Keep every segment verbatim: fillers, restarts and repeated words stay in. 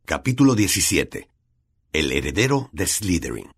Capítulo diecisiete. El heredero de Slytherin.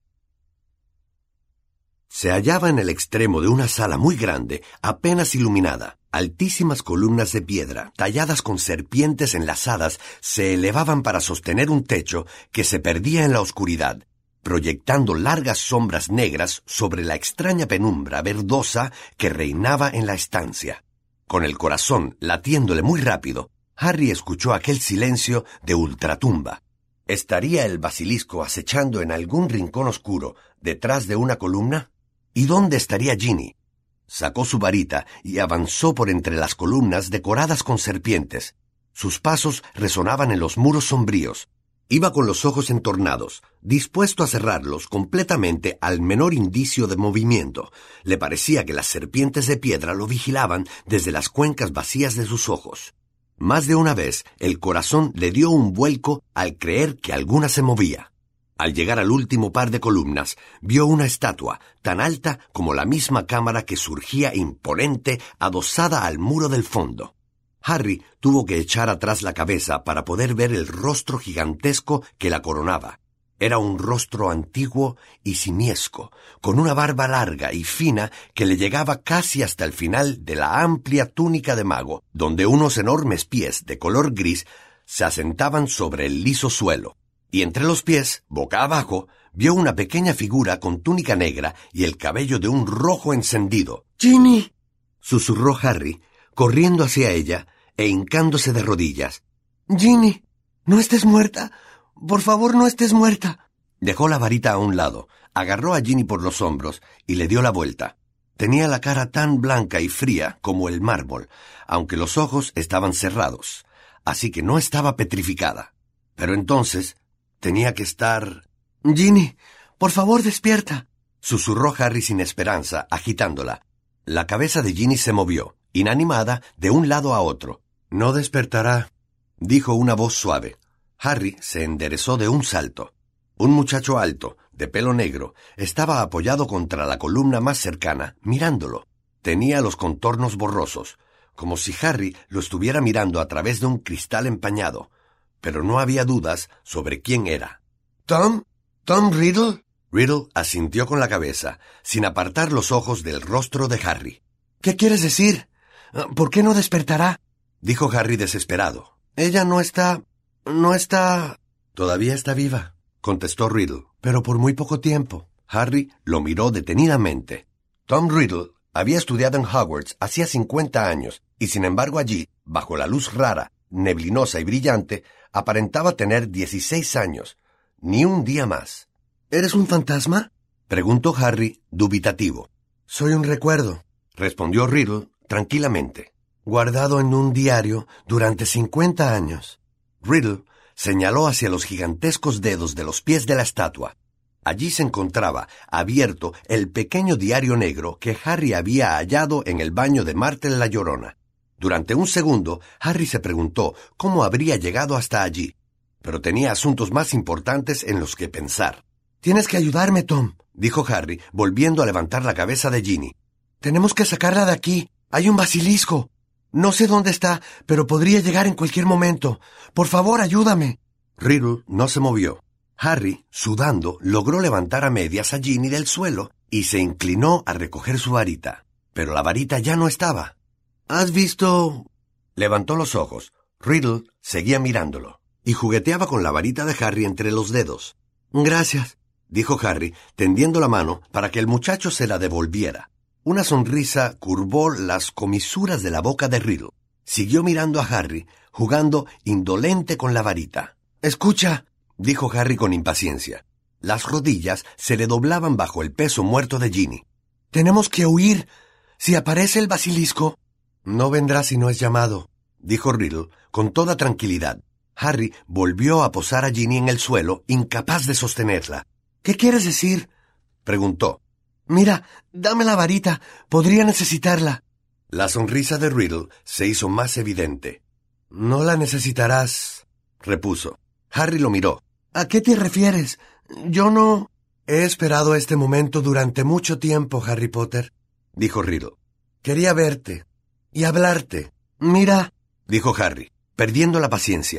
Se hallaba en el extremo de una sala muy grande, apenas iluminada. Altísimas columnas de piedra, talladas con serpientes enlazadas, se elevaban para sostener un techo que se perdía en la oscuridad, proyectando largas sombras negras sobre la extraña penumbra verdosa que reinaba en la estancia. Con el corazón latiéndole muy rápido, Harry escuchó aquel silencio de ultratumba. ¿Estaría el basilisco acechando en algún rincón oscuro, detrás de una columna? ¿Y dónde estaría Ginny? Sacó su varita y avanzó por entre las columnas decoradas con serpientes. Sus pasos resonaban en los muros sombríos. Iba con los ojos entornados, dispuesto a cerrarlos completamente al menor indicio de movimiento. Le parecía que las serpientes de piedra lo vigilaban desde las cuencas vacías de sus ojos. Más de una vez el corazón le dio un vuelco al creer que alguna se movía. Al llegar al último par de columnas, vio una estatua tan alta como la misma cámara que surgía imponente adosada al muro del fondo. Harry tuvo que echar atrás la cabeza para poder ver el rostro gigantesco que la coronaba. Era un rostro antiguo y simiesco, con una barba larga y fina que le llegaba casi hasta el final de la amplia túnica de mago, donde unos enormes pies de color gris se asentaban sobre el liso suelo. Y entre los pies, boca abajo, vio una pequeña figura con túnica negra y el cabello de un rojo encendido. —¡Ginny! —susurró Harry, corriendo hacia ella e hincándose de rodillas. —Ginny, no estés muerta. Por favor, no estés muerta. Dejó la varita a un lado, agarró a Ginny por los hombros y le dio la vuelta. Tenía la cara tan blanca y fría como el mármol, aunque los ojos estaban cerrados, así que no estaba petrificada. Pero entonces tenía que estar... —Ginny, por favor, despierta —susurró Harry sin esperanza, agitándola. La cabeza de Ginny se movió, inanimada, de un lado a otro. —No despertará —dijo una voz suave. Harry se enderezó de un salto. Un muchacho alto, de pelo negro, estaba apoyado contra la columna más cercana, mirándolo. Tenía los contornos borrosos, como si Harry lo estuviera mirando a través de un cristal empañado, pero no había dudas sobre quién era. —¿Tom? ¿Tom Riddle? Riddle asintió con la cabeza, sin apartar los ojos del rostro de Harry. —¿Qué quieres decir? ¿Por qué no despertará? —dijo Harry desesperado. —Ella no está... no está... —Todavía está viva —contestó Riddle—, pero por muy poco tiempo. Harry lo miró detenidamente. Tom Riddle había estudiado en Hogwarts hacía cincuenta años, y sin embargo allí, bajo la luz rara, neblinosa y brillante, aparentaba tener dieciséis años, ni un día más. —¿Eres un fantasma? —preguntó Harry, dubitativo. —Soy un recuerdo —respondió Riddle tranquilamente—, guardado en un diario durante cincuenta años. Riddle señaló hacia los gigantescos dedos de los pies de la estatua. Allí se encontraba, abierto, el pequeño diario negro que Harry había hallado en el baño de Martel la Llorona. Durante un segundo, Harry se preguntó cómo habría llegado hasta allí, pero tenía asuntos más importantes en los que pensar. —Tienes que ayudarme, Tom —dijo Harry, volviendo a levantar la cabeza de Ginny. —Tenemos que sacarla de aquí. Hay un basilisco. No sé dónde está, pero podría llegar en cualquier momento. Por favor, ayúdame. Riddle no se movió. Harry, sudando, logró levantar a medias a Ginny del suelo y se inclinó a recoger su varita. Pero la varita ya no estaba. ¿Has visto...? Levantó los ojos. Riddle seguía mirándolo y jugueteaba con la varita de Harry entre los dedos. —Gracias —dijo Harry, tendiendo la mano para que el muchacho se la devolviera. Una sonrisa curvó las comisuras de la boca de Riddle. Siguió mirando a Harry, jugando indolente con la varita. —Escucha —dijo Harry con impaciencia. Las rodillas se le doblaban bajo el peso muerto de Ginny. —Tenemos que huir. Si aparece el basilisco... —No vendrá si no es llamado —dijo Riddle con toda tranquilidad. Harry volvió a posar a Ginny en el suelo, incapaz de sostenerla. —¿Qué quieres decir? —preguntó. —Mira, dame la varita. Podría necesitarla. La sonrisa de Riddle se hizo más evidente. —No la necesitarás —repuso. Harry lo miró. —¿A qué te refieres? Yo no... He esperado este momento durante mucho tiempo, Harry Potter —dijo Riddle. Quería verte y hablarte. —Mira —dijo Harry, perdiendo la paciencia.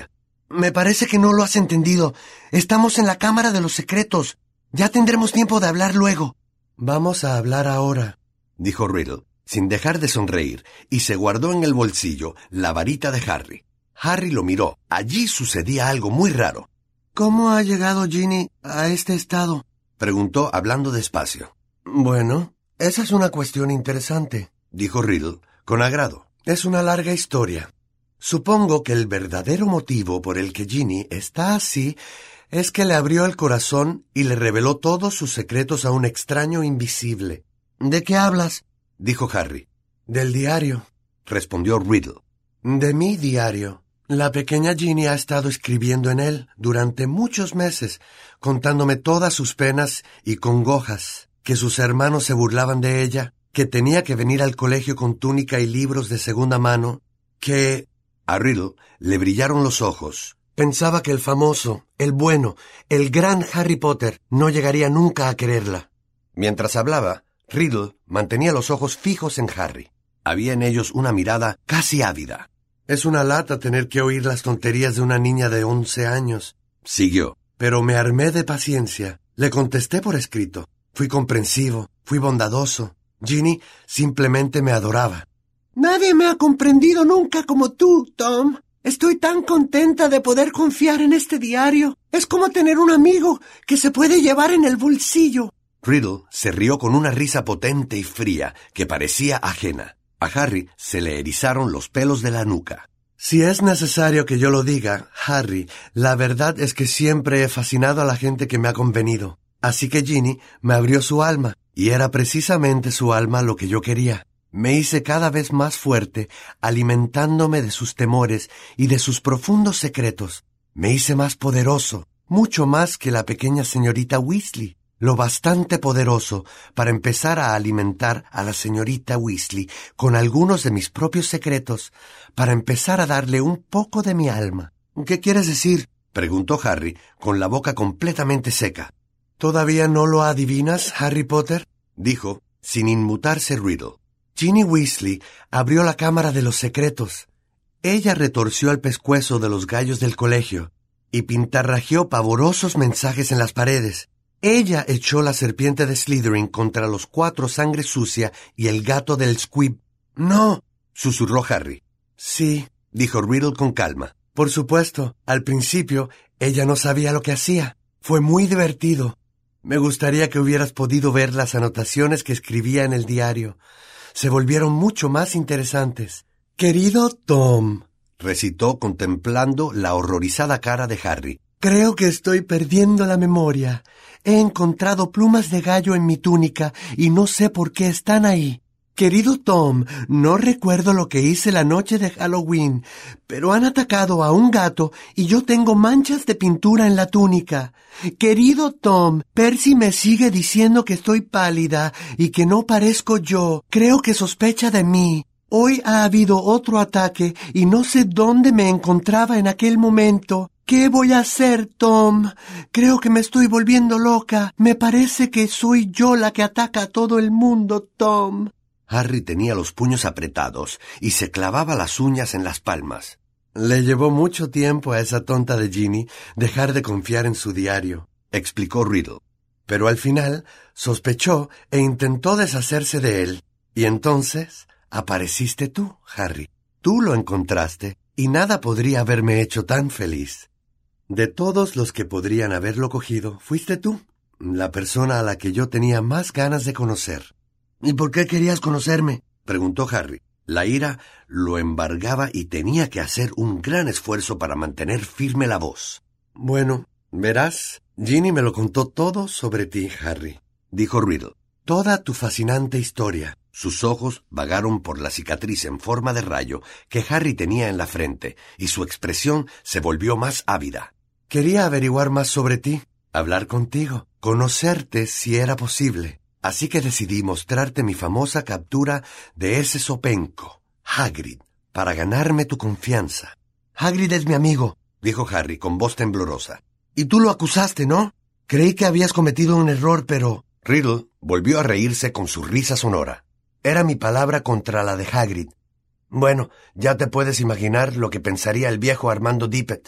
Me parece que no lo has entendido. Estamos en la Cámara de los Secretos. Ya tendremos tiempo de hablar luego. Vamos a hablar ahora, dijo Riddle, sin dejar de sonreír, y se guardó en el bolsillo la varita de Harry. Harry lo miró. Allí sucedía algo muy raro. ¿Cómo ha llegado Ginny a este estado?, preguntó hablando despacio. Bueno, esa es una cuestión interesante, dijo Riddle con agrado. Es una larga historia. Supongo que el verdadero motivo por el que Ginny está así es que le abrió el corazón y le reveló todos sus secretos a un extraño invisible. ¿De qué hablas?, dijo Harry. Del diario, respondió Riddle. De mi diario. La pequeña Ginny ha estado escribiendo en él durante muchos meses, contándome todas sus penas y congojas, que sus hermanos se burlaban de ella, que tenía que venir al colegio con túnica y libros de segunda mano, que... A Riddle le brillaron los ojos. Pensaba que el famoso, el bueno, el gran Harry Potter no llegaría nunca a quererla. Mientras hablaba, Riddle mantenía los ojos fijos en Harry. Había en ellos una mirada casi ávida. Es una lata tener que oír las tonterías de una niña de once años, siguió. Pero me armé de paciencia. Le contesté por escrito. Fui comprensivo, fui bondadoso. Ginny simplemente me adoraba. Nadie me ha comprendido nunca como tú, Tom. Estoy tan contenta de poder confiar en este diario. Es como tener un amigo que se puede llevar en el bolsillo. Riddle se rió con una risa potente y fría que parecía ajena. A Harry se le erizaron los pelos de la nuca. Si es necesario que yo lo diga, Harry, la verdad es que siempre he fascinado a la gente que me ha convenido. Así que Ginny me abrió su alma, y era precisamente su alma lo que yo quería. Me hice cada vez más fuerte, alimentándome de sus temores y de sus profundos secretos. Me hice más poderoso, mucho más que la pequeña señorita Weasley. Lo bastante poderoso para empezar a alimentar a la señorita Weasley con algunos de mis propios secretos, para empezar a darle un poco de mi alma. ¿Qué quieres decir?, preguntó Harry, con la boca completamente seca. ¿Todavía no lo adivinas, Harry Potter?, dijo, sin inmutarse Riddle. Ginny Weasley abrió la Cámara de los Secretos. Ella retorció el pescuezo de los gallos del colegio y pintarrajeó pavorosos mensajes en las paredes. Ella echó la serpiente de Slytherin contra los cuatro sangre sucia y el gato del Squib. «No», susurró Harry. «Sí», dijo Riddle con calma. «Por supuesto, al principio ella no sabía lo que hacía. Fue muy divertido. Me gustaría que hubieras podido ver las anotaciones que escribía en el diario. Se volvieron mucho más interesantes». «Querido Tom», recitó contemplando la horrorizada cara de Harry. «Creo que estoy perdiendo la memoria. He encontrado plumas de gallo en mi túnica y no sé por qué están ahí. Querido Tom, no recuerdo lo que hice la noche de Halloween, pero han atacado a un gato y yo tengo manchas de pintura en la túnica. Querido Tom, Percy me sigue diciendo que estoy pálida y que no parezco yo. Creo que sospecha de mí. Hoy ha habido otro ataque y no sé dónde me encontraba en aquel momento. ¿Qué voy a hacer, Tom? Creo que me estoy volviendo loca. Me parece que soy yo la que ataca a todo el mundo, Tom». Harry tenía los puños apretados y se clavaba las uñas en las palmas. Le llevó mucho tiempo a esa tonta de Ginny dejar de confiar en su diario, explicó Riddle. Pero al final sospechó e intentó deshacerse de él. Y entonces apareciste tú, Harry. Tú lo encontraste y nada podría haberme hecho tan feliz. De todos los que podrían haberlo cogido, fuiste tú, la persona a la que yo tenía más ganas de conocer. ¿Y por qué querías conocerme?, preguntó Harry. La ira lo embargaba y tenía que hacer un gran esfuerzo para mantener firme la voz. Bueno, verás, Ginny me lo contó todo sobre ti, Harry, dijo Riddle. Toda tu fascinante historia. Sus ojos vagaron por la cicatriz en forma de rayo que Harry tenía en la frente, y su expresión se volvió más ávida. Quería averiguar más sobre ti, hablar contigo, conocerte si era posible. Así que decidí mostrarte mi famosa captura de ese zopenco, Hagrid, para ganarme tu confianza. Hagrid es mi amigo, dijo Harry con voz temblorosa. Y tú lo acusaste, ¿no? Creí que habías cometido un error, pero... Riddle volvió a reírse con su risa sonora. Era mi palabra contra la de Hagrid. Bueno, ya te puedes imaginar lo que pensaría el viejo Armando Dippet.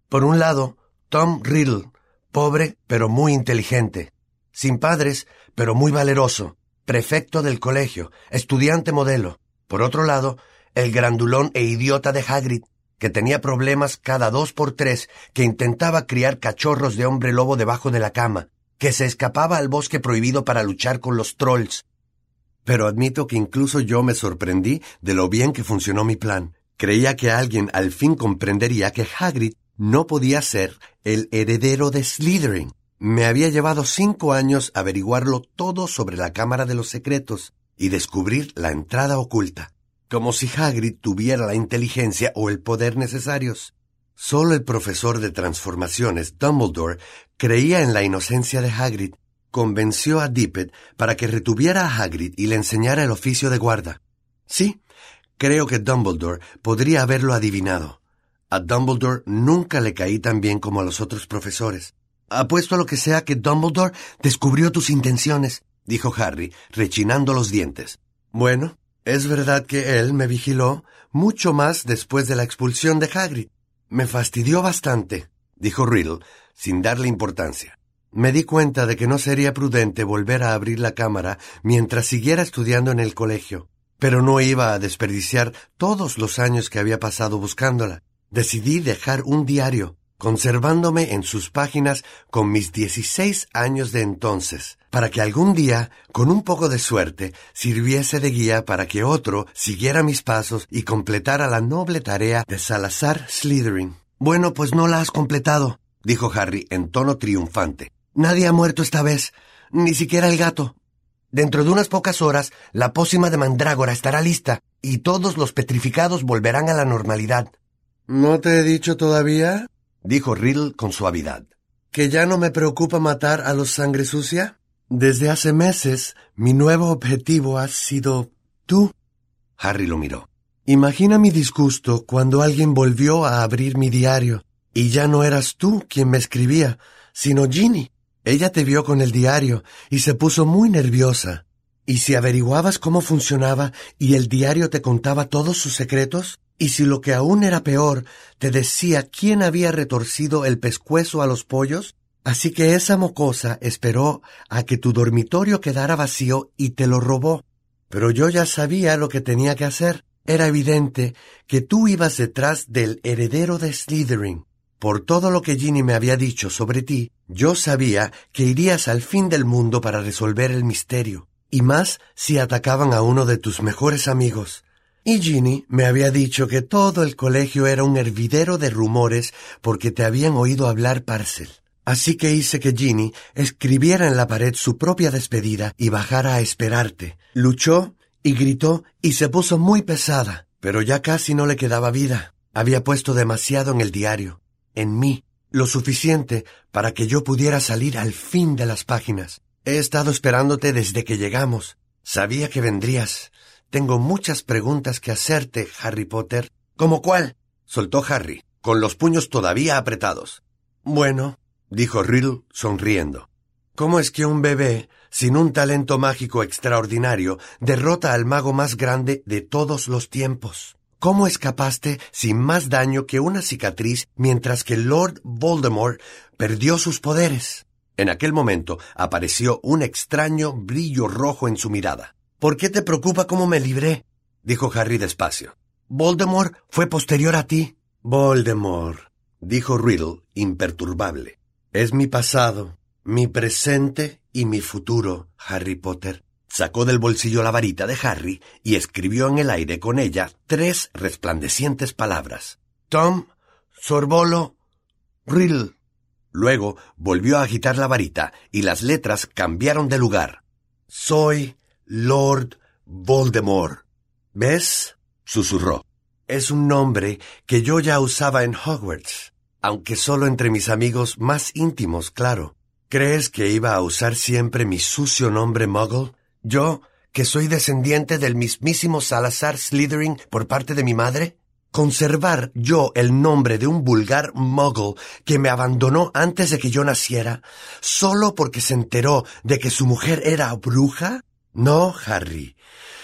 Por un lado, Tom Riddle, pobre pero muy inteligente, sin padres pero muy valeroso, prefecto del colegio, estudiante modelo. Por otro lado, el grandulón e idiota de Hagrid, que tenía problemas cada dos por tres, que intentaba criar cachorros de hombre lobo debajo de la cama, que se escapaba al bosque prohibido para luchar con los trolls. Pero admito que incluso yo me sorprendí de lo bien que funcionó mi plan. Creía que alguien al fin comprendería que Hagrid no podía ser el heredero de Slytherin. Me había llevado cinco años averiguarlo todo sobre la Cámara de los Secretos y descubrir la entrada oculta, como si Hagrid tuviera la inteligencia o el poder necesarios. Solo el profesor de transformaciones, Dumbledore, creía en la inocencia de Hagrid. Convenció a Dippet para que retuviera a Hagrid y le enseñara el oficio de guarda. Sí, creo que Dumbledore podría haberlo adivinado. A Dumbledore nunca le caí tan bien como a los otros profesores. Apuesto a lo que sea que Dumbledore descubrió tus intenciones, dijo Harry, rechinando los dientes. Bueno, es verdad que él me vigiló mucho más después de la expulsión de Hagrid. Me fastidió bastante, dijo Riddle, sin darle importancia. Me di cuenta de que no sería prudente volver a abrir la cámara mientras siguiera estudiando en el colegio, pero no iba a desperdiciar todos los años que había pasado buscándola. Decidí dejar un diario, conservándome en sus páginas con mis dieciséis años de entonces, para que algún día, con un poco de suerte, sirviese de guía para que otro siguiera mis pasos y completara la noble tarea de Salazar Slytherin. Bueno, pues no la has completado, dijo Harry en tono triunfante. Nadie ha muerto esta vez, ni siquiera el gato. Dentro de unas pocas horas, la pócima de mandrágora estará lista y todos los petrificados volverán a la normalidad. ¿No te he dicho todavía? Dijo Riddle con suavidad. ¿Que ya no me preocupa matar a los sangre sucia? Desde hace meses, mi nuevo objetivo ha sido tú. Harry lo miró. Imagina mi disgusto cuando alguien volvió a abrir mi diario, y ya no eras tú quien me escribía, sino Ginny. Ella te vio con el diario y se puso muy nerviosa. ¿Y si averiguabas cómo funcionaba y el diario te contaba todos sus secretos? ¿Y si lo que aún era peor, te decía quién había retorcido el pescuezo a los pollos? Así que esa mocosa esperó a que tu dormitorio quedara vacío y te lo robó. Pero yo ya sabía lo que tenía que hacer. Era evidente que tú ibas detrás del heredero de Slytherin. Por todo lo que Ginny me había dicho sobre ti, yo sabía que irías al fin del mundo para resolver el misterio, y más si atacaban a uno de tus mejores amigos. Y Ginny me había dicho que todo el colegio era un hervidero de rumores porque te habían oído hablar Parcel. Así que hice que Ginny escribiera en la pared su propia despedida y bajara a esperarte. Luchó y gritó y se puso muy pesada, pero ya casi no le quedaba vida. Había puesto demasiado en el diario. En mí, lo suficiente para que yo pudiera salir al fin de las páginas. He estado esperándote desde que llegamos. Sabía que vendrías. Tengo muchas preguntas que hacerte, Harry Potter. ¿Cómo cuál? Soltó Harry, con los puños todavía apretados. Bueno, dijo Riddle, sonriendo. ¿Cómo es que un bebé, sin un talento mágico extraordinario, derrota al mago más grande de todos los tiempos? ¿Cómo escapaste sin más daño que una cicatriz mientras que Lord Voldemort perdió sus poderes? En aquel momento apareció un extraño brillo rojo en su mirada. ¿Por qué te preocupa cómo me libré? Dijo Harry despacio. Voldemort fue posterior a ti. Voldemort, dijo Riddle, imperturbable. Es mi pasado, mi presente y mi futuro, Harry Potter. Sacó del bolsillo la varita de Harry y escribió en el aire con ella tres resplandecientes palabras. Tom, Sorbolo, Riddle. Luego volvió a agitar la varita y las letras cambiaron de lugar. Soy Lord Voldemort. ¿Ves? Susurró. Es un nombre que yo ya usaba en Hogwarts, aunque solo entre mis amigos más íntimos, claro. ¿Crees que iba a usar siempre mi sucio nombre Muggle? Yo, que soy descendiente del mismísimo Salazar Slytherin por parte de mi madre. ¿Conservar yo el nombre de un vulgar Muggle que me abandonó antes de que yo naciera, solo porque se enteró de que su mujer era bruja? No, Harry.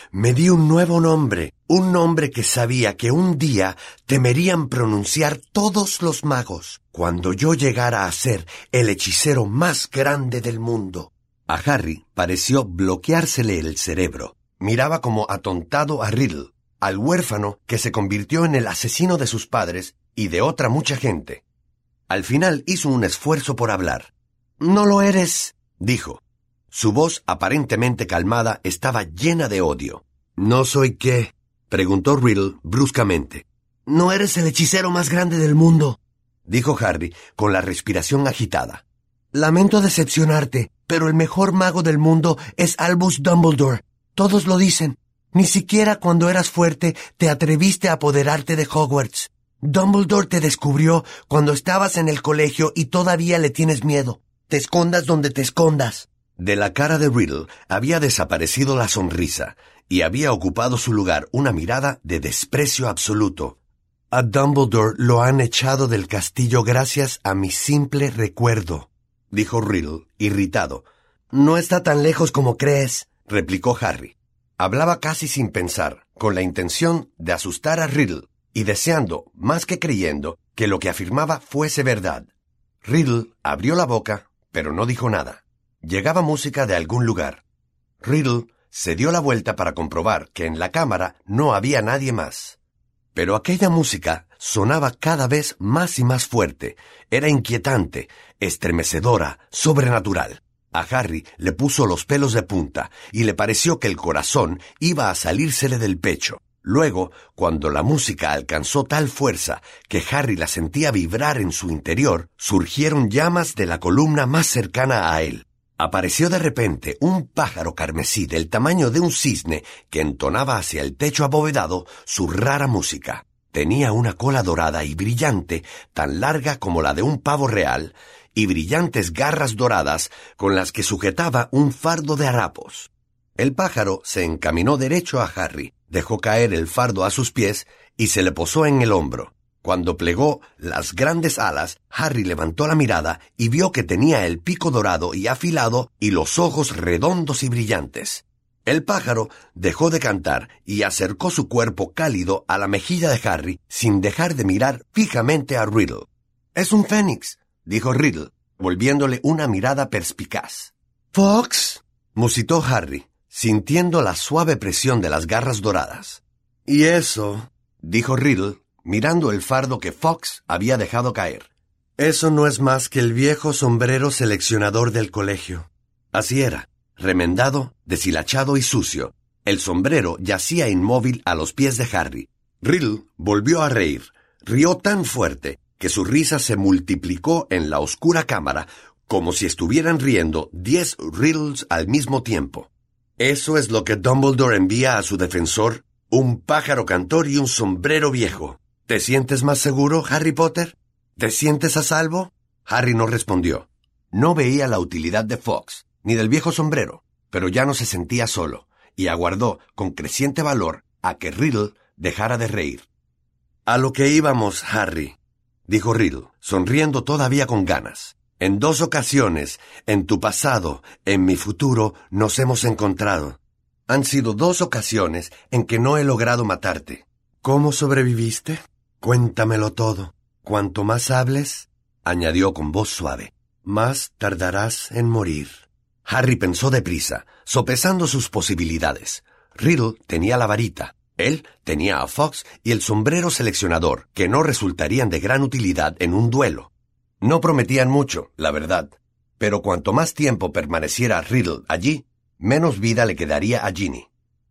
me di un nuevo nombre, un nombre que sabía que un día temerían pronunciar todos los magos, cuando yo llegara a ser el hechicero más grande del mundo. A Harry pareció bloqueársele el cerebro. Miraba como atontado a Riddle, al huérfano que se convirtió en el asesino de sus padres y de otra mucha gente. Al final hizo un esfuerzo por hablar. «No lo eres», dijo. Su voz, aparentemente calmada, estaba llena de odio. «¿No soy qué?», preguntó Riddle bruscamente. «No eres el hechicero más grande del mundo», dijo Harry con la respiración agitada. «Lamento decepcionarte, pero el mejor mago del mundo es Albus Dumbledore. Todos lo dicen. Ni siquiera cuando eras fuerte te atreviste a apoderarte de Hogwarts. Dumbledore te descubrió cuando estabas en el colegio y todavía le tienes miedo. Te escondas donde te escondas». De la cara de Riddle había desaparecido la sonrisa y había ocupado su lugar una mirada de desprecio absoluto. «A Dumbledore lo han echado del castillo gracias a mi simple recuerdo», dijo Riddle, irritado. «No está tan lejos como crees», replicó Harry. Hablaba casi sin pensar, con la intención de asustar a Riddle y deseando, más que creyendo, que lo que afirmaba fuese verdad. Riddle abrió la boca, pero no dijo nada. Llegaba música de algún lugar. Riddle se dio la vuelta para comprobar que en la cámara no había nadie más. Pero aquella música sonaba cada vez más y más fuerte. Era inquietante, estremecedora, sobrenatural. A Harry le puso los pelos de punta y le pareció que el corazón iba a salírsele del pecho. Luego, cuando la música alcanzó tal fuerza que Harry la sentía vibrar en su interior, surgieron llamas de la columna más cercana a él. Apareció de repente un pájaro carmesí del tamaño de un cisne que entonaba hacia el techo abovedado su rara música. Tenía una cola dorada y brillante, tan larga como la de un pavo real, y brillantes garras doradas con las que sujetaba un fardo de harapos. El pájaro se encaminó derecho a Harry, dejó caer el fardo a sus pies y se le posó en el hombro. Cuando plegó las grandes alas, Harry levantó la mirada y vio que tenía el pico dorado y afilado y los ojos redondos y brillantes. El pájaro dejó de cantar y acercó su cuerpo cálido a la mejilla de Harry sin dejar de mirar fijamente a Riddle. «Es un fénix», dijo Riddle, volviéndole una mirada perspicaz. «¿Fox?», musitó Harry, sintiendo la suave presión de las garras doradas. «¿Y eso?», dijo Riddle, mirando el fardo que Fox había dejado caer. «Eso no es más que el viejo sombrero seleccionador del colegio». Así era, remendado, deshilachado y sucio. El sombrero yacía inmóvil a los pies de Harry. Riddle volvió a reír. Rió tan fuerte que su risa se multiplicó en la oscura cámara, como si estuvieran riendo diez Riddles al mismo tiempo. «¿Eso es lo que Dumbledore envía a su defensor? Un pájaro cantor y un sombrero viejo. ¿Te sientes más seguro, Harry Potter? ¿Te sientes a salvo?» Harry no respondió. No veía la utilidad de Fox, ni del viejo sombrero, pero ya no se sentía solo, y aguardó con creciente valor a que Riddle dejara de reír. «A lo que íbamos, Harry», dijo Riddle, sonriendo todavía con ganas. «En dos ocasiones, en tu pasado, en mi futuro, nos hemos encontrado. Han sido dos ocasiones en que no he logrado matarte. ¿Cómo sobreviviste? Cuéntamelo todo. Cuanto más hables», añadió con voz suave, «más tardarás en morir». Harry pensó deprisa, sopesando sus posibilidades. Riddle tenía la varita, él tenía a Fox y el sombrero seleccionador, que no resultarían de gran utilidad en un duelo. No prometían mucho, la verdad, pero cuanto más tiempo permaneciera Riddle allí, menos vida le quedaría a Ginny.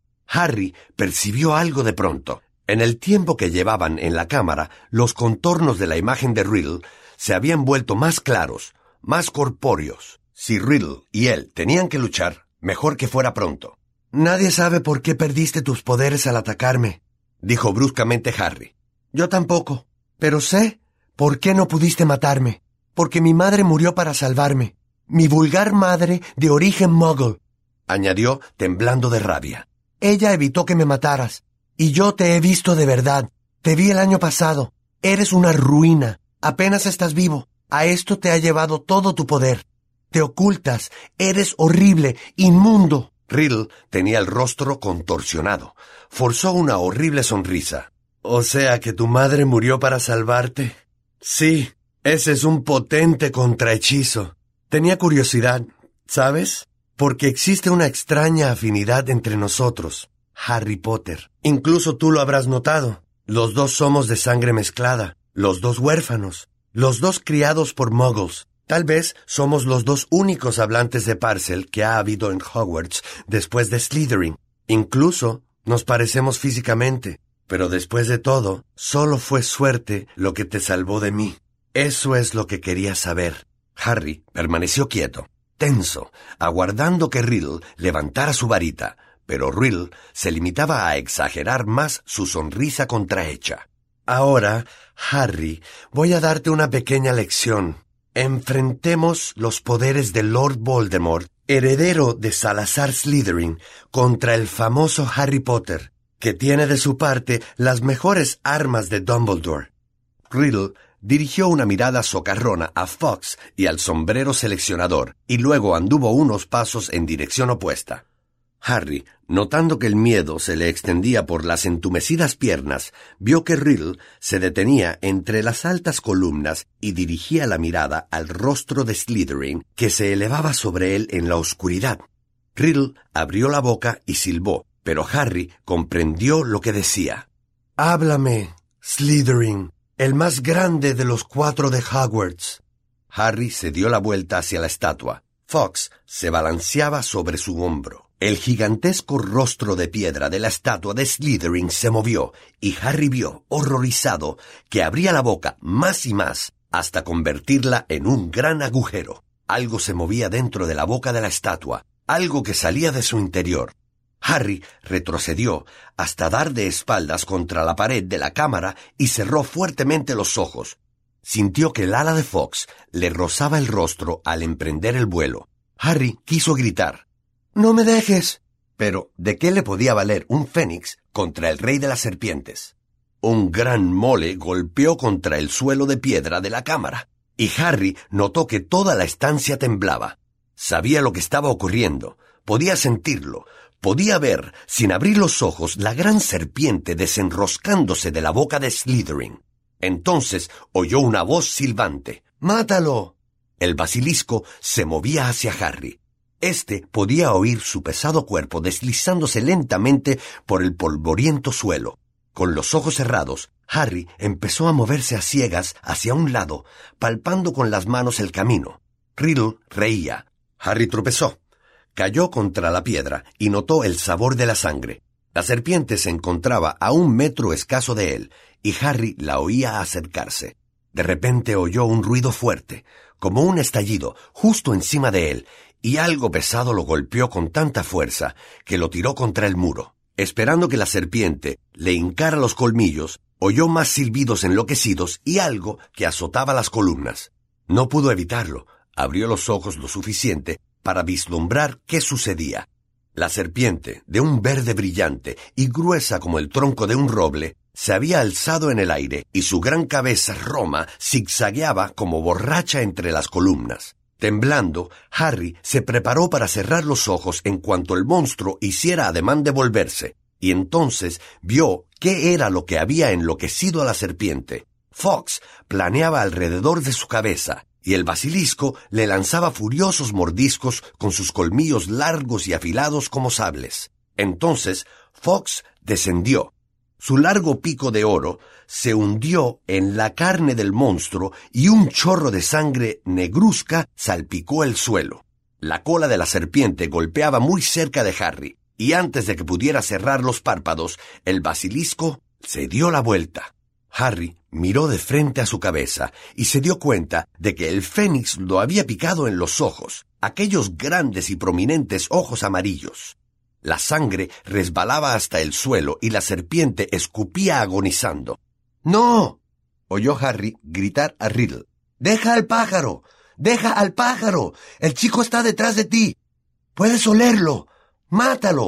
Harry percibió algo de pronto. En el tiempo que llevaban en la cámara, los contornos de la imagen de Riddle se habían vuelto más claros, más corpóreos. Si Riddle y él tenían que luchar, mejor que fuera pronto. «Nadie sabe por qué perdiste tus poderes al atacarme», dijo bruscamente Harry. «Yo tampoco, pero sé por qué no pudiste matarme. Porque mi madre murió para salvarme. Mi vulgar madre de origen muggle», añadió temblando de rabia. «Ella evitó que me mataras. Y yo te he visto de verdad. Te vi el año pasado. Eres una ruina. Apenas estás vivo. A esto te ha llevado todo tu poder. Te ocultas. Eres horrible, inmundo. Riddle tenía el rostro contorsionado. Forzó una horrible sonrisa. «¿O sea que tu madre murió para salvarte?» «Sí, ese es un potente contrahechizo. Tenía curiosidad, ¿sabes? Porque existe una extraña afinidad entre nosotros, Harry Potter. Incluso tú lo habrás notado. Los dos somos de sangre mezclada, los dos huérfanos, los dos criados por muggles. Tal vez somos los dos únicos hablantes de Parcel que ha habido en Hogwarts después de Slytherin. Incluso nos parecemos físicamente. Pero después de todo, solo fue suerte lo que te salvó de mí. Eso es lo que quería saber». Harry permaneció quieto, tenso, aguardando que Riddle levantara su varita, pero Riddle se limitaba a exagerar más su sonrisa contrahecha. «Ahora, Harry, voy a darte una pequeña lección. Enfrentemos los poderes de Lord Voldemort, heredero de Salazar Slytherin, contra el famoso Harry Potter, que tiene de su parte las mejores armas de Dumbledore». Riddle dirigió una mirada socarrona a Fawkes y al sombrero seleccionador, y luego anduvo unos pasos en dirección opuesta. Harry, notando que el miedo se le extendía por las entumecidas piernas, vio que Riddle se detenía entre las altas columnas y dirigía la mirada al rostro de Slytherin que se elevaba sobre él en la oscuridad. Riddle abrió la boca y silbó, pero Harry comprendió lo que decía. «Háblame, Slytherin, el más grande de los cuatro de Hogwarts». Harry se dio la vuelta hacia la estatua. Fawkes se balanceaba sobre su hombro. El gigantesco rostro de piedra de la estatua de Slytherin se movió, y Harry vio, horrorizado, que abría la boca más y más hasta convertirla en un gran agujero. Algo se movía dentro de la boca de la estatua, algo que salía de su interior. Harry retrocedió hasta dar de espaldas contra la pared de la cámara y cerró fuertemente los ojos. Sintió que el ala de Fawkes le rozaba el rostro al emprender el vuelo. Harry quiso gritar. «¡No me dejes!» Pero, ¿de qué le podía valer un fénix contra el rey de las serpientes? Un gran mole golpeó contra el suelo de piedra de la cámara, y Harry notó que toda la estancia temblaba. Sabía lo que estaba ocurriendo, podía sentirlo, podía ver, sin abrir los ojos, la gran serpiente desenroscándose de la boca de Slytherin. Entonces oyó una voz silbante. «¡Mátalo!». El basilisco se movía hacia Harry. Este podía oír su pesado cuerpo deslizándose lentamente por el polvoriento suelo. Con los ojos cerrados, Harry empezó a moverse a ciegas hacia un lado, palpando con las manos el camino. Riddle reía. Harry tropezó. Cayó contra la piedra y notó el sabor de la sangre. La serpiente se encontraba a un metro escaso de él, y Harry la oía acercarse. De repente oyó un ruido fuerte, como un estallido, justo encima de él, y algo pesado lo golpeó con tanta fuerza que lo tiró contra el muro. Esperando que la serpiente le hincara los colmillos, oyó más silbidos enloquecidos y algo que azotaba las columnas. No pudo evitarlo. Abrió los ojos lo suficiente para vislumbrar qué sucedía. La serpiente, de un verde brillante y gruesa como el tronco de un roble, se había alzado en el aire y su gran cabeza roma zigzagueaba como borracha entre las columnas. Temblando, Harry se preparó para cerrar los ojos en cuanto el monstruo hiciera ademán de volverse, y entonces vio qué era lo que había enloquecido a la serpiente. Fawkes planeaba alrededor de su cabeza, y el basilisco le lanzaba furiosos mordiscos con sus colmillos largos y afilados como sables. Entonces Fawkes descendió. Su largo pico de oro se hundió en la carne del monstruo y un chorro de sangre negruzca salpicó el suelo. La cola de la serpiente golpeaba muy cerca de Harry, y antes de que pudiera cerrar los párpados, el basilisco se dio la vuelta. Harry miró de frente a su cabeza y se dio cuenta de que el fénix lo había picado en los ojos, aquellos grandes y prominentes ojos amarillos. La sangre resbalaba hasta el suelo y la serpiente escupía agonizando. «¡No!», oyó Harry gritar a Riddle. «¡Deja al pájaro! ¡Deja al pájaro! ¡El chico está detrás de ti! ¡Puedes olerlo! ¡Mátalo!».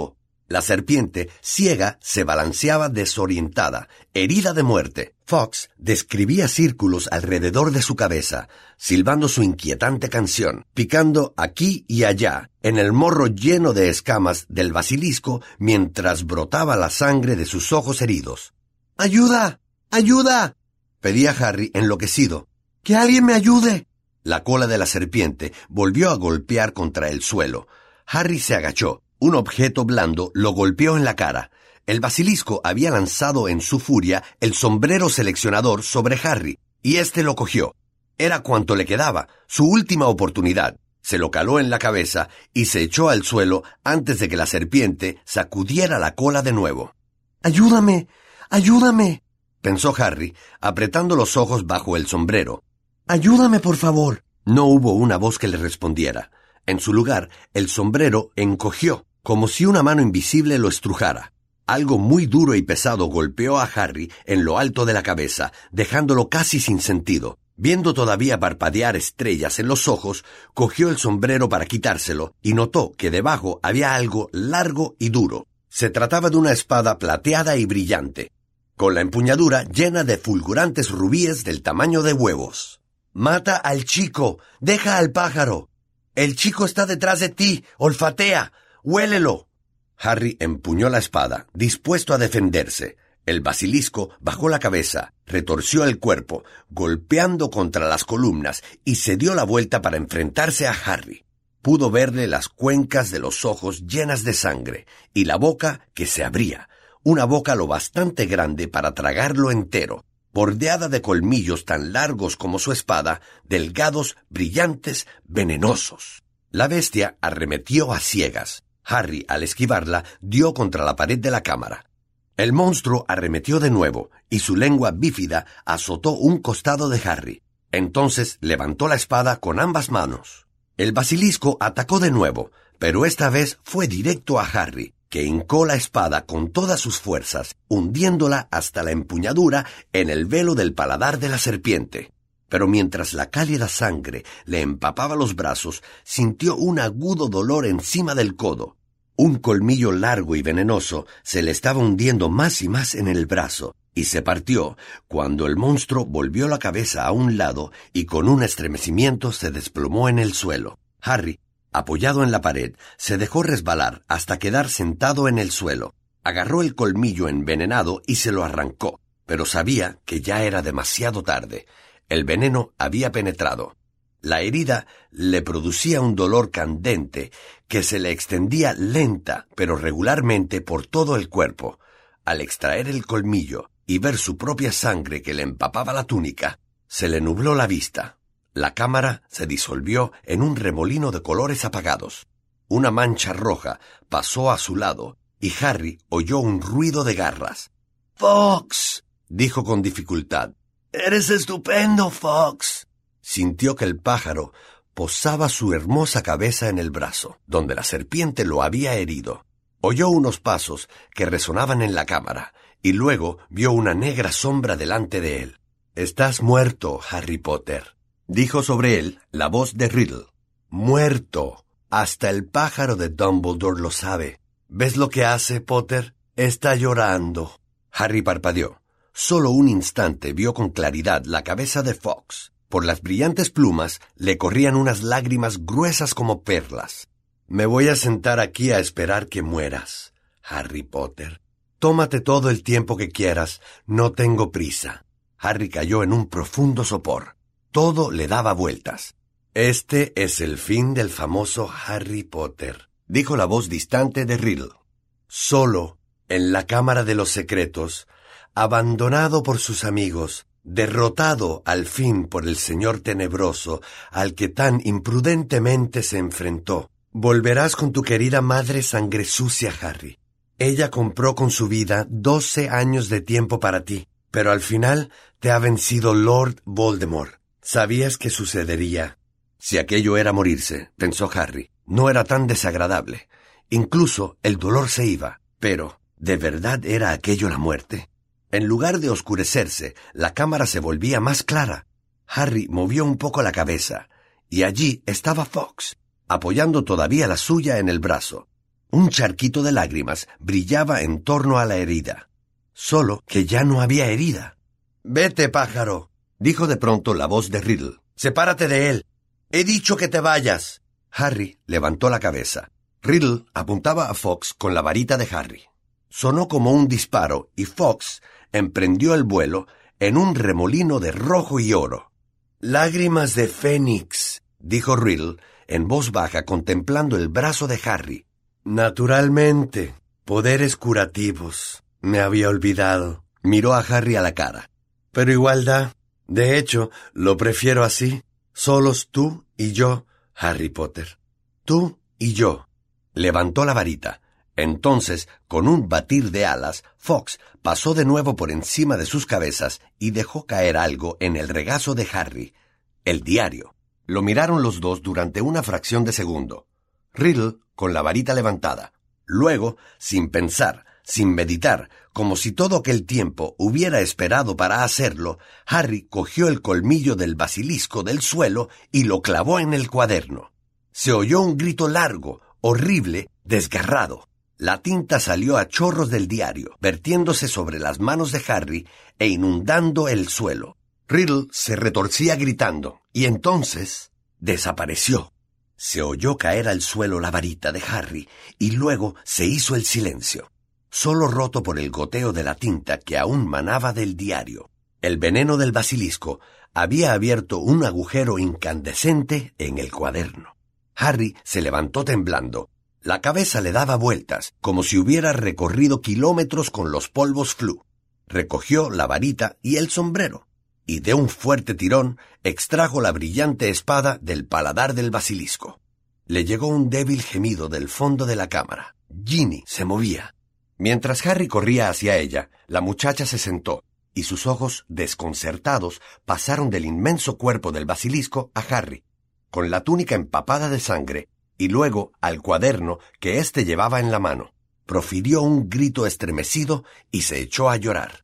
La serpiente, ciega, se balanceaba desorientada, herida de muerte. Fox describía círculos alrededor de su cabeza, silbando su inquietante canción, picando aquí y allá, en el morro lleno de escamas del basilisco, mientras brotaba la sangre de sus ojos heridos. ¡Ayuda! ¡Ayuda!, pedía Harry enloquecido. ¡Que alguien me ayude! La cola de la serpiente volvió a golpear contra el suelo. Harry se agachó. Un objeto blando lo golpeó en la cara. El basilisco había lanzado en su furia el sombrero seleccionador sobre Harry, y éste lo cogió. Era cuanto le quedaba, su última oportunidad. Se lo caló en la cabeza y se echó al suelo antes de que la serpiente sacudiera la cola de nuevo. ¡Ayúdame! ¡Ayúdame!, pensó Harry, apretando los ojos bajo el sombrero. ¡Ayúdame, por favor! No hubo una voz que le respondiera. En su lugar, el sombrero encogió, como si una mano invisible lo estrujara. Algo muy duro y pesado golpeó a Harry en lo alto de la cabeza, dejándolo casi sin sentido. Viendo todavía parpadear estrellas en los ojos, cogió el sombrero para quitárselo y notó que debajo había algo largo y duro. Se trataba de una espada plateada y brillante, con la empuñadura llena de fulgurantes rubíes del tamaño de huevos. «¡Mata al chico! ¡Deja al pájaro! El chico está detrás de ti. Olfatea. ¡Huélelo!». Harry empuñó la espada, dispuesto a defenderse. El basilisco bajó la cabeza, retorció el cuerpo, golpeando contra las columnas, y se dio la vuelta para enfrentarse a Harry. Pudo verle las cuencas de los ojos llenas de sangre, y la boca que se abría, una boca lo bastante grande para tragarlo entero, bordeada de colmillos tan largos como su espada, delgados, brillantes, venenosos. La bestia arremetió a ciegas. Harry, al esquivarla, dio contra la pared de la cámara. El monstruo arremetió de nuevo, y su lengua bífida azotó un costado de Harry. Entonces levantó la espada con ambas manos. El basilisco atacó de nuevo, pero esta vez fue directo a Harry, que hincó la espada con todas sus fuerzas, hundiéndola hasta la empuñadura en el velo del paladar de la serpiente. Pero mientras la cálida sangre le empapaba los brazos, sintió un agudo dolor encima del codo. Un colmillo largo y venenoso se le estaba hundiendo más y más en el brazo, y se partió cuando el monstruo volvió la cabeza a un lado y con un estremecimiento se desplomó en el suelo. Harry, apoyado en la pared, se dejó resbalar hasta quedar sentado en el suelo. Agarró el colmillo envenenado y se lo arrancó, pero sabía que ya era demasiado tarde. El veneno había penetrado. La herida le producía un dolor candente que se le extendía lenta pero regularmente por todo el cuerpo. Al extraer el colmillo y ver su propia sangre que le empapaba la túnica, se le nubló la vista. La cámara se disolvió en un remolino de colores apagados. Una mancha roja pasó a su lado y Harry oyó un ruido de garras. «¡Fox!», dijo con dificultad. «¡Eres estupendo, Fox!». Sintió que el pájaro posaba su hermosa cabeza en el brazo, donde la serpiente lo había herido. Oyó unos pasos que resonaban en la cámara, y luego vio una negra sombra delante de él. «Estás muerto, Harry Potter», dijo sobre él la voz de Riddle. «Muerto. Hasta el pájaro de Dumbledore lo sabe. ¿Ves lo que hace, Potter? Está llorando». Harry parpadeó. Solo un instante vio con claridad la cabeza de Fox. Por las brillantes plumas le corrían unas lágrimas gruesas como perlas. «Me voy a sentar aquí a esperar que mueras, Harry Potter. Tómate todo el tiempo que quieras, no tengo prisa». Harry cayó en un profundo sopor. Todo le daba vueltas. «Este es el fin del famoso Harry Potter», dijo la voz distante de Riddle. «Solo, en la Cámara de los Secretos, abandonado por sus amigos, derrotado al fin por el Señor Tenebroso al que tan imprudentemente se enfrentó. Volverás con tu querida madre sangre sucia, Harry. Ella compró con su vida doce años de tiempo para ti, pero al final te ha vencido Lord Voldemort. Sabías que sucedería». Si aquello era morirse, pensó Harry, no era tan desagradable. Incluso el dolor se iba, pero ¿de verdad era aquello la muerte? En lugar de oscurecerse, la cámara se volvía más clara. Harry movió un poco la cabeza, y allí estaba Fox, apoyando todavía la suya en el brazo. Un charquito de lágrimas brillaba en torno a la herida. Solo que ya no había herida. «Vete, pájaro», dijo de pronto la voz de Riddle. «Sepárate de él. He dicho que te vayas». Harry levantó la cabeza. Riddle apuntaba a Fox con la varita de Harry. Sonó como un disparo y Fox emprendió el vuelo en un remolino de rojo y oro. «Lágrimas de Fénix», dijo Riddle en voz baja contemplando el brazo de Harry. «Naturalmente, poderes curativos. Me había olvidado». Miró a Harry a la cara. «Pero igual da. De hecho, lo prefiero así. Solos tú y yo, Harry Potter. Tú y yo». Levantó la varita. Entonces, con un batir de alas, Fox pasó de nuevo por encima de sus cabezas y dejó caer algo en el regazo de Harry. El diario. Lo miraron los dos durante una fracción de segundo. Riddle con la varita levantada. Luego, sin pensar, sin meditar, como si todo aquel tiempo hubiera esperado para hacerlo, Harry cogió el colmillo del basilisco del suelo y lo clavó en el cuaderno. Se oyó un grito largo, horrible, desgarrado. La tinta salió a chorros del diario, vertiéndose sobre las manos de Harry e inundando el suelo. Riddle se retorcía gritando, y entonces desapareció. Se oyó caer al suelo la varita de Harry, y luego se hizo el silencio, solo roto por el goteo de la tinta que aún manaba del diario. El veneno del basilisco había abierto un agujero incandescente en el cuaderno. Harry se levantó temblando. La cabeza le daba vueltas, como si hubiera recorrido kilómetros con los polvos Floo. Recogió la varita y el sombrero, y de un fuerte tirón extrajo la brillante espada del paladar del basilisco. Le llegó un débil gemido del fondo de la cámara. Ginny se movía. Mientras Harry corría hacia ella, la muchacha se sentó, y sus ojos, desconcertados, pasaron del inmenso cuerpo del basilisco a Harry, con la túnica empapada de sangre, y luego al cuaderno que éste llevaba en la mano. Profirió un grito estremecido y se echó a llorar.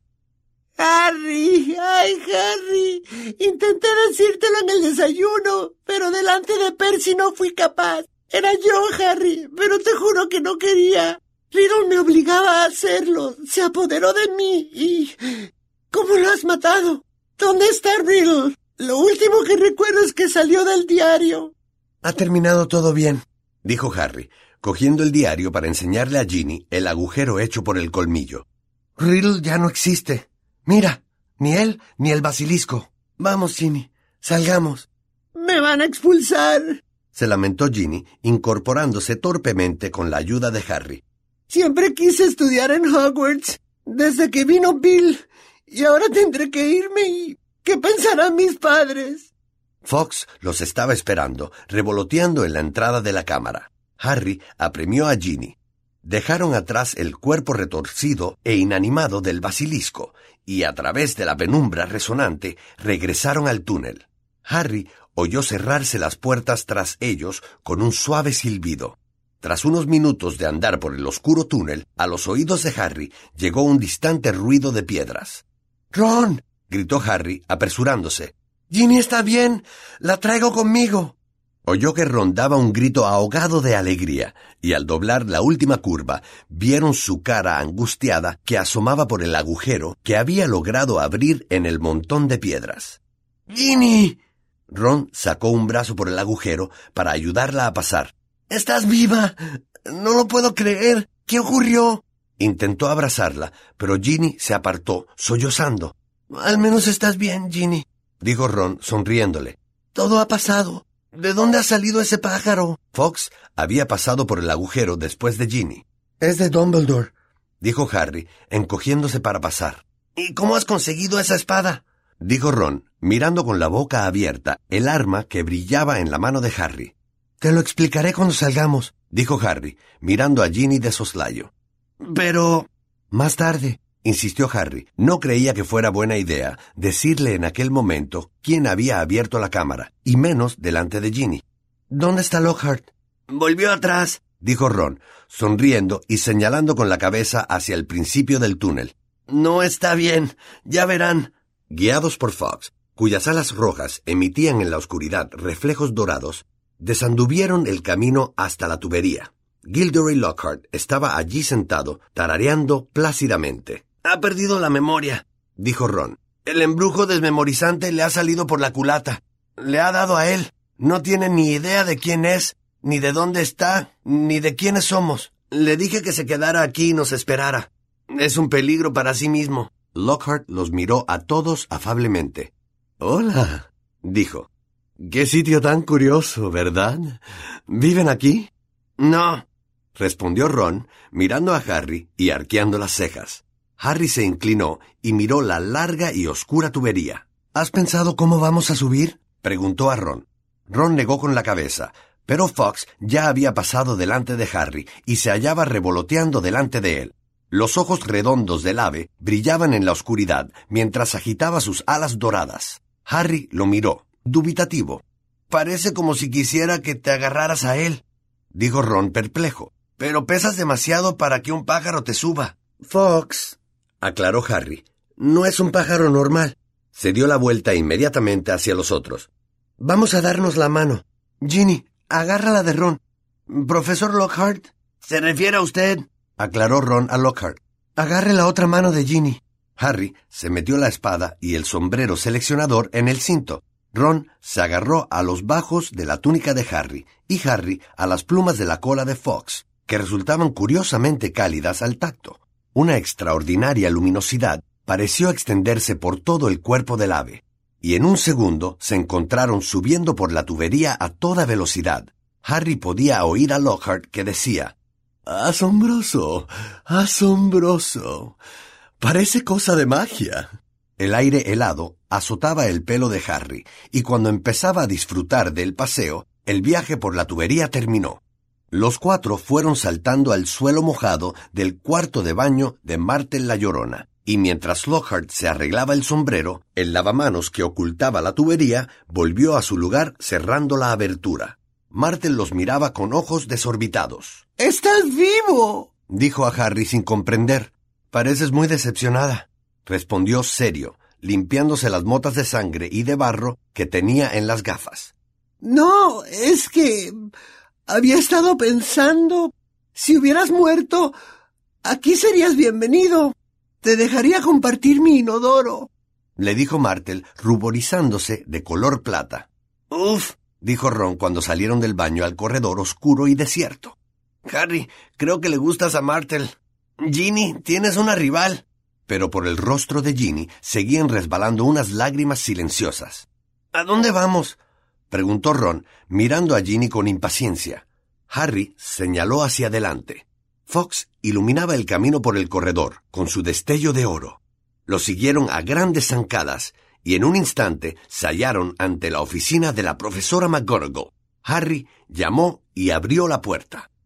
¡Harry! ¡Ay, Harry! Intenté decírtelo en el desayuno, pero delante de Percy no fui capaz. Era yo, Harry, pero te juro que no quería. Riddle me obligaba a hacerlo. Se apoderó de mí y... ¿Cómo lo has matado? ¿Dónde está Riddle? Lo último que recuerdo es que salió del diario. Ha terminado todo bien, dijo Harry, cogiendo el diario para enseñarle a Ginny el agujero hecho por el colmillo. Riddle ya no existe. Mira, ni él ni el basilisco. Vamos, Ginny, salgamos. ¡Me van a expulsar!, se lamentó Ginny, incorporándose torpemente con la ayuda de Harry. Siempre quise estudiar en Hogwarts, desde que vino Bill, y ahora tendré que irme y... ¿qué pensarán mis padres? Fox los estaba esperando, revoloteando en la entrada de la cámara. Harry apremió a Ginny. Dejaron atrás el cuerpo retorcido e inanimado del basilisco, y a través de la penumbra resonante regresaron al túnel. Harry oyó cerrarse las puertas tras ellos con un suave silbido. Tras unos minutos de andar por el oscuro túnel, a los oídos de Harry llegó un distante ruido de piedras. ¡Ron!, gritó Harry, apresurándose. «Ginny está bien. La traigo conmigo». Oyó que Ron daba un grito ahogado de alegría, y al doblar la última curva, vieron su cara angustiada que asomaba por el agujero que había logrado abrir en el montón de piedras. «¡Ginny!». Ron sacó un brazo por el agujero para ayudarla a pasar. «¡Estás viva! No lo puedo creer. ¿Qué ocurrió?». Intentó abrazarla, pero Ginny se apartó, sollozando. «Al menos estás bien, Ginny», dijo Ron, sonriéndole. «Todo ha pasado. ¿De dónde ha salido ese pájaro?». Fox había pasado por el agujero después de Ginny. «Es de Dumbledore», dijo Harry, encogiéndose para pasar. «¿Y cómo has conseguido esa espada?», dijo Ron, mirando con la boca abierta el arma que brillaba en la mano de Harry. «Te lo explicaré cuando salgamos», dijo Harry, mirando a Ginny de soslayo. «Pero...» «Más tarde», insistió Harry. No creía que fuera buena idea decirle en aquel momento quién había abierto la cámara, y menos delante de Ginny. «¿Dónde está Lockhart?». «Volvió atrás», dijo Ron, sonriendo y señalando con la cabeza hacia el principio del túnel. «No está bien. Ya verán». Guiados por Fox, cuyas alas rojas emitían en la oscuridad reflejos dorados, desanduvieron el camino hasta la tubería. Gilderoy Lockhart estaba allí sentado, tarareando plácidamente. «Ha perdido la memoria», dijo Ron. «El embrujo desmemorizante le ha salido por la culata. Le ha dado a él. No tiene ni idea de quién es, ni de dónde está, ni de quiénes somos. Le dije que se quedara aquí y nos esperara. Es un peligro para sí mismo». Lockhart los miró a todos afablemente. «Hola», dijo. «Qué sitio tan curioso, ¿verdad? ¿Viven aquí?» «No», respondió Ron, mirando a Harry y arqueando las cejas. Harry se inclinó y miró la larga y oscura tubería. ¿Has pensado cómo vamos a subir?, preguntó a Ron. Ron negó con la cabeza, pero Fox ya había pasado delante de Harry y se hallaba revoloteando delante de él. Los ojos redondos del ave brillaban en la oscuridad mientras agitaba sus alas doradas. Harry lo miró, dubitativo. «Parece como si quisiera que te agarraras a él», dijo Ron perplejo. «Pero pesas demasiado para que un pájaro te suba». «Fox», aclaró Harry, «no es un pájaro normal». Se dio la vuelta inmediatamente hacia los otros. «Vamos a darnos la mano. Ginny, agárrala de Ron. Profesor Lockhart». «Se refiere a usted», aclaró Ron a Lockhart. «Agarre la otra mano de Ginny». Harry se metió la espada y el sombrero seleccionador en el cinto. Ron se agarró a los bajos de la túnica de Harry y Harry a las plumas de la cola de Fox, que resultaban curiosamente cálidas al tacto. Una extraordinaria luminosidad pareció extenderse por todo el cuerpo del ave, y en un segundo se encontraron subiendo por la tubería a toda velocidad. Harry podía oír a Lockhart que decía: «Asombroso, asombroso. Parece cosa de magia». El aire helado azotaba el pelo de Harry, y cuando empezaba a disfrutar del paseo, el viaje por la tubería terminó. Los cuatro fueron saltando al suelo mojado del cuarto de baño de Martel la Llorona, y mientras Lockhart se arreglaba el sombrero, el lavamanos que ocultaba la tubería volvió a su lugar cerrando la abertura. Martel los miraba con ojos desorbitados. ¡Estás vivo!, dijo a Harry sin comprender. «Pareces muy decepcionada», respondió serio, limpiándose las motas de sangre y de barro que tenía en las gafas. «No, es que había estado pensando, si hubieras muerto, aquí serías bienvenido. Te dejaría compartir mi inodoro», le dijo Martel, ruborizándose de color plata. «Uf», dijo Ron cuando salieron del baño al corredor oscuro y desierto. «Harry, creo que le gustas a Martel. Ginny, tienes una rival». Pero por el rostro de Ginny seguían resbalando unas lágrimas silenciosas. «¿A dónde vamos?», preguntó Ron, mirando a Ginny con impaciencia. Harry señaló hacia adelante. Fox iluminaba el camino por el corredor, con su destello de oro. Lo siguieron a grandes zancadas, y en un instante se hallaron ante la oficina de la profesora McGonagall. Harry llamó y abrió la puerta.